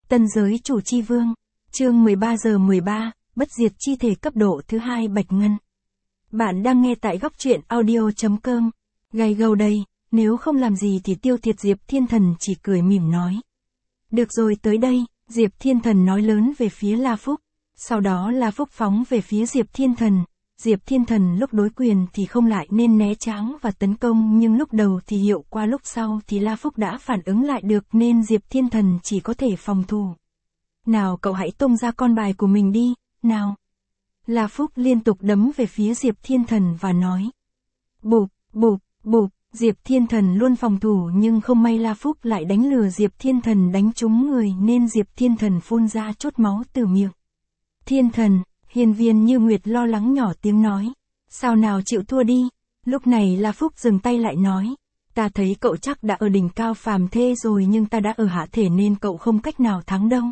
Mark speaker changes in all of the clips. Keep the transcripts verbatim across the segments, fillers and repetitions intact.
Speaker 1: Tân giới chủ chi vương. Chương mười ba giờ mười ba, bất diệt chi thể cấp độ thứ hai Bạch Ngân. Bạn đang nghe tại góc truyện audio chấm com. Gay gâu đây, nếu không làm gì thì tiêu thiệt Diệp Thiên Thần chỉ cười mỉm nói. Được rồi, tới đây, Diệp Thiên Thần nói lớn về phía La Phúc. Sau đó La Phúc phóng về phía Diệp Thiên Thần. Diệp Thiên Thần lúc đối quyền thì không lại nên né tránh và tấn công, nhưng lúc đầu thì hiệu qua lúc sau thì La Phúc đã phản ứng lại được nên Diệp Thiên Thần chỉ có thể phòng thủ. Nào cậu hãy tung ra con bài của mình đi, nào. La Phúc liên tục đấm về phía Diệp Thiên Thần và nói. Bụp, bụp, bụp, Diệp Thiên Thần luôn phòng thủ nhưng không may La Phúc lại đánh lừa Diệp Thiên Thần đánh trúng người nên Diệp Thiên Thần phun ra chốt máu từ miệng. Thiên Thần, Hiên Viên Như Nguyệt lo lắng nhỏ tiếng nói. Sao nào chịu thua đi. Lúc này La Phúc dừng tay lại nói. Ta thấy cậu chắc đã ở đỉnh cao phàm thê rồi nhưng ta đã ở hạ thể nên cậu không cách nào thắng đâu.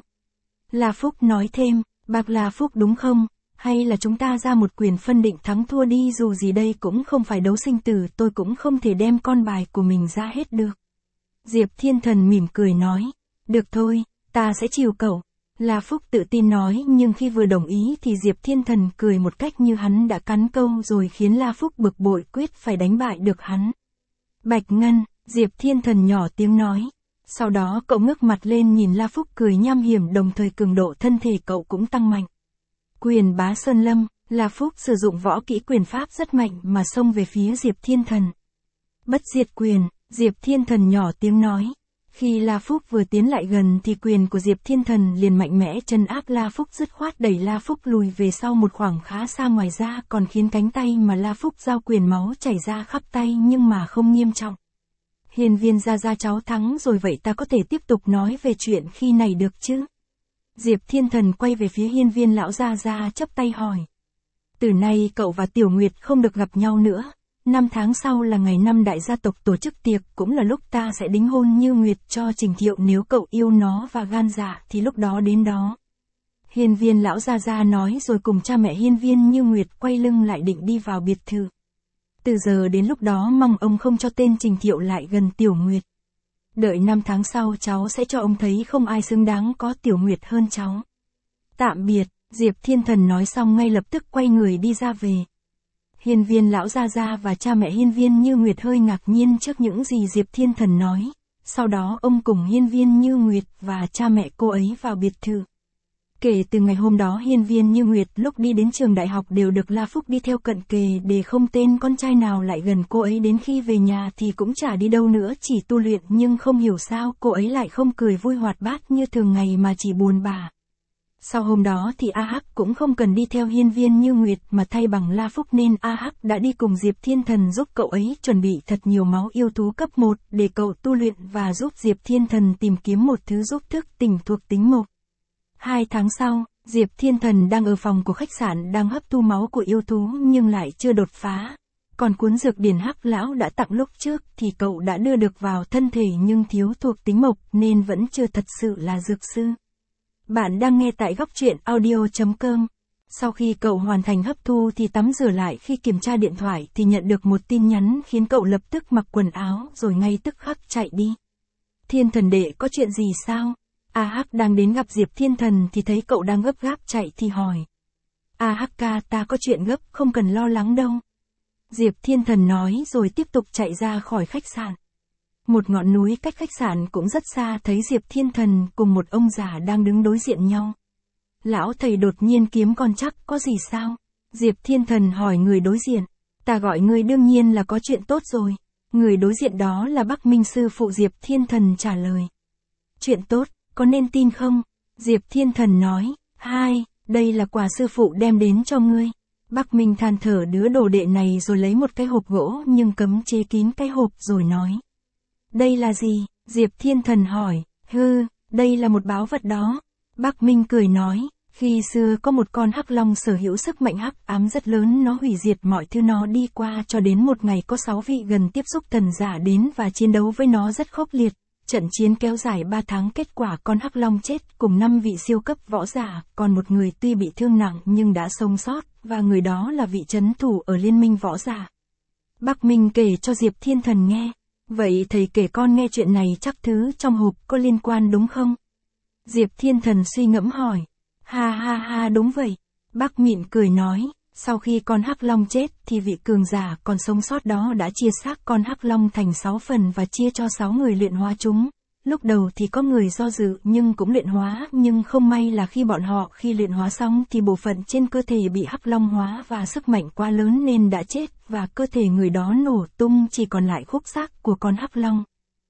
Speaker 1: La Phúc nói thêm, bạc La Phúc đúng không? Hay là chúng ta ra một quyền phân định thắng thua đi, dù gì đây cũng không phải đấu sinh tử, tôi cũng không thể đem con bài của mình ra hết được. Diệp Thiên Thần mỉm cười nói. Được thôi, ta sẽ chiều cậu. La Phúc tự tin nói, nhưng khi vừa đồng ý thì Diệp Thiên Thần cười một cách như hắn đã cắn câu rồi, khiến La Phúc bực bội quyết phải đánh bại được hắn. Bạch Ngân, Diệp Thiên Thần nhỏ tiếng nói. Sau đó cậu ngước mặt lên nhìn La Phúc cười nham hiểm, đồng thời cường độ thân thể cậu cũng tăng mạnh. Quyền Bá Sơn Lâm, La Phúc sử dụng võ kỹ quyền pháp rất mạnh mà xông về phía Diệp Thiên Thần. Bất diệt quyền, Diệp Thiên Thần nhỏ tiếng nói. Khi La Phúc vừa tiến lại gần thì quyền của Diệp Thiên Thần liền mạnh mẽ trấn áp La Phúc, dứt khoát đẩy La Phúc lùi về sau một khoảng khá xa, ngoài ra còn khiến cánh tay mà La Phúc giao quyền máu chảy ra khắp tay nhưng mà không nghiêm trọng. Hiên Viên gia gia cháu thắng rồi, vậy ta có thể tiếp tục nói về chuyện khi này được chứ? Diệp Thiên Thần quay về phía Hiên Viên lão gia gia chắp tay hỏi. Từ nay cậu và Tiểu Nguyệt không được gặp nhau nữa. Năm tháng sau là ngày năm đại gia tộc tổ chức tiệc, cũng là lúc ta sẽ đính hôn Như Nguyệt cho Trình Thiệu, nếu cậu yêu nó và gan dạ thì lúc đó đến đó. Hiên Viên lão gia gia nói rồi cùng cha mẹ Hiên Viên Như Nguyệt quay lưng lại định đi vào biệt thự. Từ giờ đến lúc đó mong ông không cho tên Trình Thiệu lại gần Tiểu Nguyệt. Đợi năm tháng sau cháu sẽ cho ông thấy không ai xứng đáng có Tiểu Nguyệt hơn cháu. Tạm biệt, Diệp Thiên Thần nói xong ngay lập tức quay người đi ra về. Hiên Viên lão gia gia và cha mẹ Hiên Viên Như Nguyệt hơi ngạc nhiên trước những gì Diệp Thiên Thần nói. Sau đó ông cùng Hiên Viên Như Nguyệt và cha mẹ cô ấy vào biệt thự. Kể từ ngày hôm đó Hiên Viên Như Nguyệt lúc đi đến trường đại học đều được La Phúc đi theo cận kề, để không tên con trai nào lại gần cô ấy. Đến khi về nhà thì cũng chả đi đâu nữa, chỉ tu luyện, nhưng không hiểu sao cô ấy lại không cười vui hoạt bát như thường ngày mà chỉ buồn bã. Sau hôm đó thì A Hắc cũng không cần đi theo Hiên Viên Như Nguyệt mà thay bằng La Phúc, nên A Hắc đã đi cùng Diệp Thiên Thần giúp cậu ấy chuẩn bị thật nhiều máu yêu thú cấp một để cậu tu luyện và giúp Diệp Thiên Thần tìm kiếm một thứ giúp thức tỉnh thuộc tính mộc. Hai tháng sau, Diệp Thiên Thần đang ở phòng của khách sạn đang hấp thu máu của yêu thú nhưng lại chưa đột phá. Còn cuốn dược điển Hắc lão đã tặng lúc trước thì cậu đã đưa được vào thân thể nhưng thiếu thuộc tính mộc nên vẫn chưa thật sự là dược sư. Bạn đang nghe tại góc truyện audio chấm com. Sau khi cậu hoàn thành hấp thu thì tắm rửa lại, khi kiểm tra điện thoại thì nhận được một tin nhắn khiến cậu lập tức mặc quần áo rồi ngay tức khắc chạy đi. Thiên Thần đệ, có chuyện gì sao? A Hắc đang đến gặp Diệp Thiên Thần thì thấy cậu đang gấp gáp chạy thì hỏi. A Hắc ca, ta có chuyện gấp, không cần lo lắng đâu. Diệp Thiên Thần nói rồi tiếp tục chạy ra khỏi khách sạn. Một ngọn núi cách khách sạn cũng rất xa thấy Diệp Thiên Thần cùng một ông già đang đứng đối diện nhau. Lão thầy đột nhiên kiếm con chắc, có gì sao? Diệp Thiên Thần hỏi người đối diện. Ta gọi ngươi đương nhiên là có chuyện tốt rồi. Người đối diện đó là Bắc Minh sư phụ. Diệp Thiên Thần trả lời. Chuyện tốt, có nên tin không? Diệp Thiên Thần nói. Hai, đây là quà sư phụ đem đến cho ngươi. Bắc Minh than thở đứa đồ đệ này rồi lấy một cái hộp gỗ nhưng cấm chế kín cái hộp rồi nói. Đây là gì? Diệp Thiên Thần hỏi. Hư, đây là một báu vật đó. Bắc Minh cười nói. Khi xưa có một con hắc long sở hữu sức mạnh hắc ám rất lớn, nó hủy diệt mọi thứ nó đi qua, cho đến một ngày có sáu vị gần tiếp xúc thần giả đến và chiến đấu với nó rất khốc liệt. Trận chiến kéo dài ba tháng, kết quả con hắc long chết cùng năm vị siêu cấp võ giả, còn một người tuy bị thương nặng nhưng đã sống sót, và người đó là vị trấn thủ ở liên minh võ giả. Bắc Minh kể cho Diệp Thiên Thần nghe. Vậy thầy kể con nghe chuyện này chắc thứ trong hộp có liên quan đúng không? Diệp Thiên Thần suy ngẫm hỏi. Ha ha ha đúng vậy. Bác mịn cười nói, sau khi con hắc long chết thì vị cường giả còn sống sót đó đã chia xác con hắc long thành sáu phần và chia cho sáu người luyện hóa chúng. Lúc đầu thì có người do dự nhưng cũng luyện hóa, nhưng không may là khi bọn họ khi luyện hóa xong thì bộ phận trên cơ thể bị hắc long hóa và sức mạnh quá lớn nên đã chết, và cơ thể người đó nổ tung, chỉ còn lại khúc xác của con hắc long.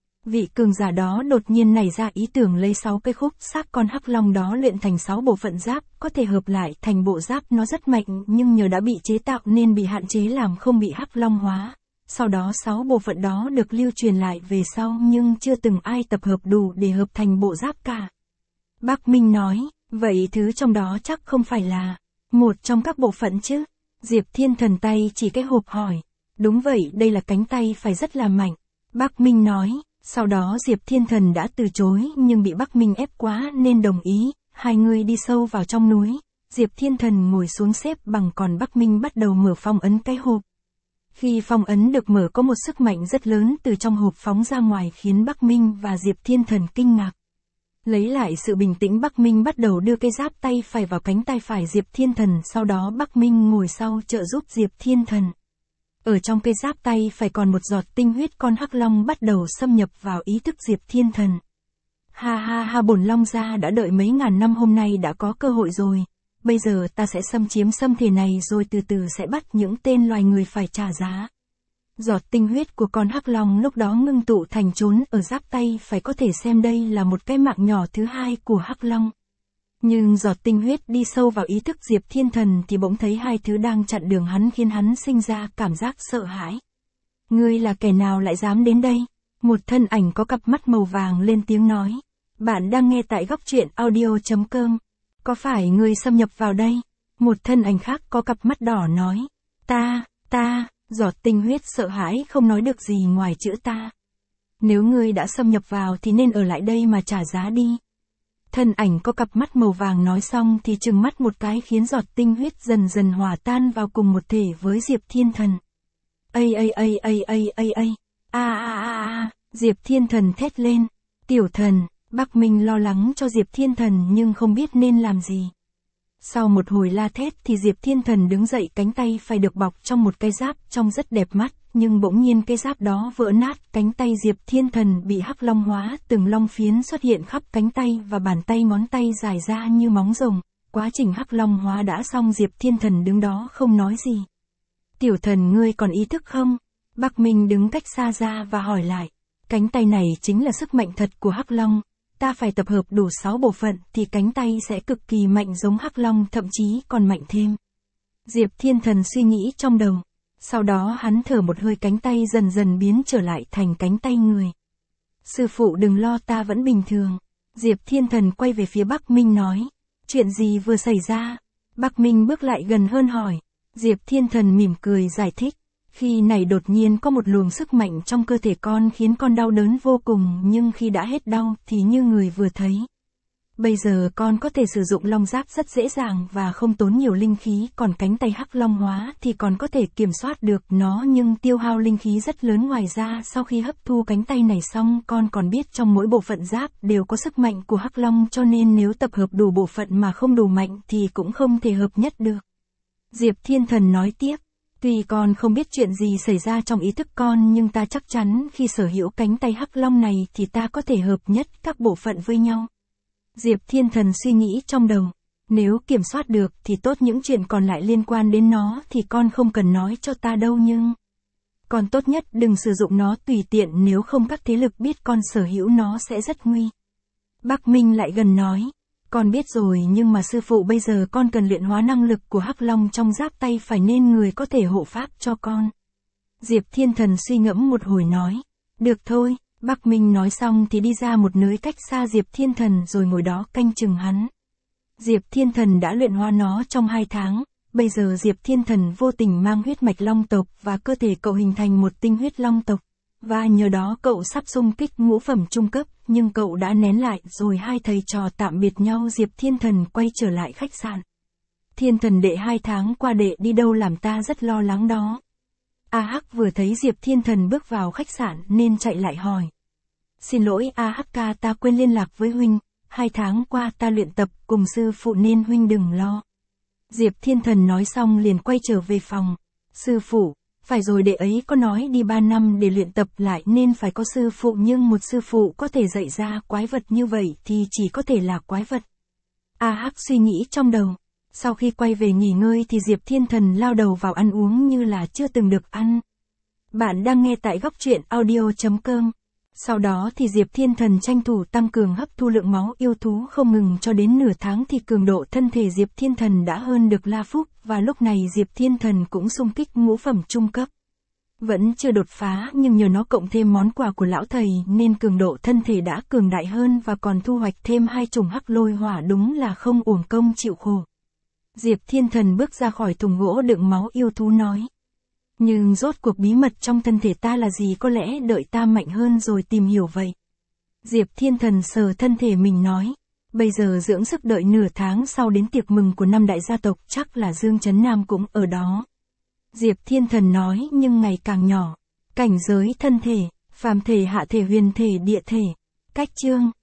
Speaker 1: Vị cường giả đó đột nhiên nảy ra ý tưởng lấy sáu cái khúc xác con hắc long đó luyện thành sáu bộ phận giáp, có thể hợp lại thành bộ giáp. Nó rất mạnh nhưng nhờ đã bị chế tạo nên bị hạn chế làm không bị hắc long hóa. Sau đó sáu bộ phận đó được lưu truyền lại về sau nhưng chưa từng ai tập hợp đủ để hợp thành bộ giáp cả. Bác Minh nói, vậy thứ trong đó chắc không phải là một trong các bộ phận chứ? Diệp Thiên Thần tay chỉ cái hộp hỏi. Đúng vậy, đây là cánh tay phải rất là mạnh. Bác Minh nói, sau đó Diệp Thiên Thần đã từ chối nhưng bị Bác Minh ép quá nên đồng ý, hai người đi sâu vào trong núi. Diệp Thiên Thần ngồi xuống xếp bằng còn Bác Minh bắt đầu mở phong ấn cái hộp. Khi phong ấn được mở có một sức mạnh rất lớn từ trong hộp phóng ra ngoài khiến Bắc Minh và Diệp Thiên Thần kinh ngạc. Lấy lại sự bình tĩnh, Bắc Minh bắt đầu đưa cây giáp tay phải vào cánh tay phải Diệp Thiên Thần, sau đó Bắc Minh ngồi sau trợ giúp Diệp Thiên Thần. Ở trong cây giáp tay phải còn một giọt tinh huyết con hắc long bắt đầu xâm nhập vào ý thức Diệp Thiên Thần. Ha ha ha, bổn long gia đã đợi mấy ngàn năm, hôm nay đã có cơ hội rồi. Bây giờ ta sẽ xâm chiếm xâm thể này rồi từ từ sẽ bắt những tên loài người phải trả giá. Giọt tinh huyết của con hắc long lúc đó ngưng tụ thành chốn ở giáp tay phải, có thể xem đây là một cái mạng nhỏ thứ hai của hắc long. Nhưng giọt tinh huyết đi sâu vào ý thức Diệp Thiên Thần thì bỗng thấy hai thứ đang chặn đường hắn khiến hắn sinh ra cảm giác sợ hãi. Ngươi là kẻ nào lại dám đến đây? Một thân ảnh có cặp mắt màu vàng lên tiếng nói. Bạn đang nghe tại góc truyện audio chấm com. Có phải ngươi xâm nhập vào đây? Một thân ảnh khác có cặp mắt đỏ nói. Ta, ta, giọt tinh huyết sợ hãi không nói được gì ngoài chữ ta. Nếu ngươi đã xâm nhập vào thì nên ở lại đây mà trả giá đi. Thân ảnh có cặp mắt màu vàng nói xong thì trừng mắt một cái khiến giọt tinh huyết dần dần hòa tan vào cùng một thể với Diệp Thiên Thần. Ây ây ây ây ây ây ây, a a a a, Diệp Thiên Thần thét lên. Tiểu thần, Bắc Minh lo lắng cho Diệp Thiên Thần nhưng không biết nên làm gì. Sau một hồi la thét thì Diệp Thiên Thần đứng dậy, cánh tay phải được bọc trong một cái giáp trông rất đẹp mắt, nhưng bỗng nhiên cái giáp đó vỡ nát, cánh tay Diệp Thiên Thần bị hắc long hóa, từng long phiến xuất hiện khắp cánh tay và bàn tay ngón tay dài ra như móng rồng. Quá trình hắc long hóa đã xong, Diệp Thiên Thần đứng đó không nói gì. Tiểu thần, ngươi còn ý thức không? Bắc Minh đứng cách xa ra và hỏi lại. Cánh tay này chính là sức mạnh thật của hắc long. Ta phải tập hợp đủ sáu bộ phận thì cánh tay sẽ cực kỳ mạnh giống hắc long, thậm chí còn mạnh thêm. Diệp Thiên Thần suy nghĩ trong đầu. Sau đó hắn thở một hơi, cánh tay dần dần biến trở lại thành cánh tay người. Sư phụ đừng lo, ta vẫn bình thường. Diệp Thiên Thần quay về phía Bắc Minh nói. Chuyện gì vừa xảy ra? Bắc Minh bước lại gần hơn hỏi. Diệp Thiên Thần mỉm cười giải thích. Khi này đột nhiên có một luồng sức mạnh trong cơ thể con khiến con đau đớn vô cùng, nhưng khi đã hết đau thì như người vừa thấy. Bây giờ con có thể sử dụng long giáp rất dễ dàng và không tốn nhiều linh khí, còn cánh tay hắc long hóa thì còn có thể kiểm soát được nó nhưng tiêu hao linh khí rất lớn. Ngoài ra sau khi hấp thu cánh tay này xong, con còn biết trong mỗi bộ phận giáp đều có sức mạnh của hắc long, cho nên nếu tập hợp đủ bộ phận mà không đủ mạnh thì cũng không thể hợp nhất được. Diệp Thiên Thần nói tiếp. Tuy con không biết chuyện gì xảy ra trong ý thức con, nhưng ta chắc chắn khi sở hữu cánh tay hắc long này thì ta có thể hợp nhất các bộ phận với nhau. Diệp Thiên Thần suy nghĩ trong đầu. Nếu kiểm soát được thì tốt, những chuyện còn lại liên quan đến nó thì con không cần nói cho ta đâu, nhưng con tốt nhất đừng sử dụng nó tùy tiện, nếu không các thế lực biết con sở hữu nó sẽ rất nguy. Bắc Minh lại gần nói. Con biết rồi, nhưng mà sư phụ, bây giờ con cần luyện hóa năng lực của hắc long trong giáp tay phải nên người có thể hộ pháp cho con. Diệp Thiên Thần suy ngẫm một hồi nói. Được thôi. Bắc Minh nói xong thì đi ra một nơi cách xa Diệp Thiên Thần rồi ngồi đó canh chừng hắn. Diệp Thiên Thần đã luyện hóa nó trong hai tháng, bây giờ Diệp Thiên Thần vô tình mang huyết mạch long tộc và cơ thể cậu hình thành một tinh huyết long tộc. Và nhờ đó cậu sắp xung kích ngũ phẩm trung cấp, nhưng cậu đã nén lại rồi hai thầy trò tạm biệt nhau. Diệp Thiên Thần quay trở lại khách sạn. Thiên Thần đệ, hai tháng qua đệ đi đâu làm ta rất lo lắng đó. A Hắc vừa thấy Diệp Thiên Thần bước vào khách sạn nên chạy lại hỏi. Xin lỗi A Hắc ca, ta quên liên lạc với huynh, hai tháng qua ta luyện tập cùng sư phụ nên huynh đừng lo. Diệp Thiên Thần nói xong liền quay trở về phòng. Sư phụ, phải rồi đệ ấy có nói đi ba năm để luyện tập lại nên phải có sư phụ, nhưng một sư phụ có thể dạy ra quái vật như vậy thì chỉ có thể là quái vật. A Hắc suy nghĩ trong đầu. Sau khi quay về nghỉ ngơi thì Diệp Thiên Thần lao đầu vào ăn uống như là chưa từng được ăn. Bạn đang nghe tại góc truyện audio chấm com. Sau đó thì Diệp Thiên Thần tranh thủ tăng cường hấp thu lượng máu yêu thú không ngừng, cho đến nửa tháng thì cường độ thân thể Diệp Thiên Thần đã hơn được La Phúc, và lúc này Diệp Thiên Thần cũng xung kích ngũ phẩm trung cấp. Vẫn chưa đột phá nhưng nhờ nó cộng thêm món quà của lão thầy nên cường độ thân thể đã cường đại hơn, và còn thu hoạch thêm hai chủng hắc lôi hỏa, đúng là không uổng công chịu khổ. Diệp Thiên Thần bước ra khỏi thùng gỗ đựng máu yêu thú nói. Nhưng rốt cuộc bí mật trong thân thể ta là gì, có lẽ đợi ta mạnh hơn rồi tìm hiểu vậy. Diệp Thiên Thần sờ thân thể mình nói. Bây giờ dưỡng sức đợi nửa tháng sau đến tiệc mừng của năm đại gia tộc, chắc là Dương Chấn Nam cũng ở đó. Diệp Thiên Thần nói, nhưng ngày càng nhỏ. Cảnh giới thân thể, phàm thể, hạ thể, huyền thể, địa thể. Cách chương.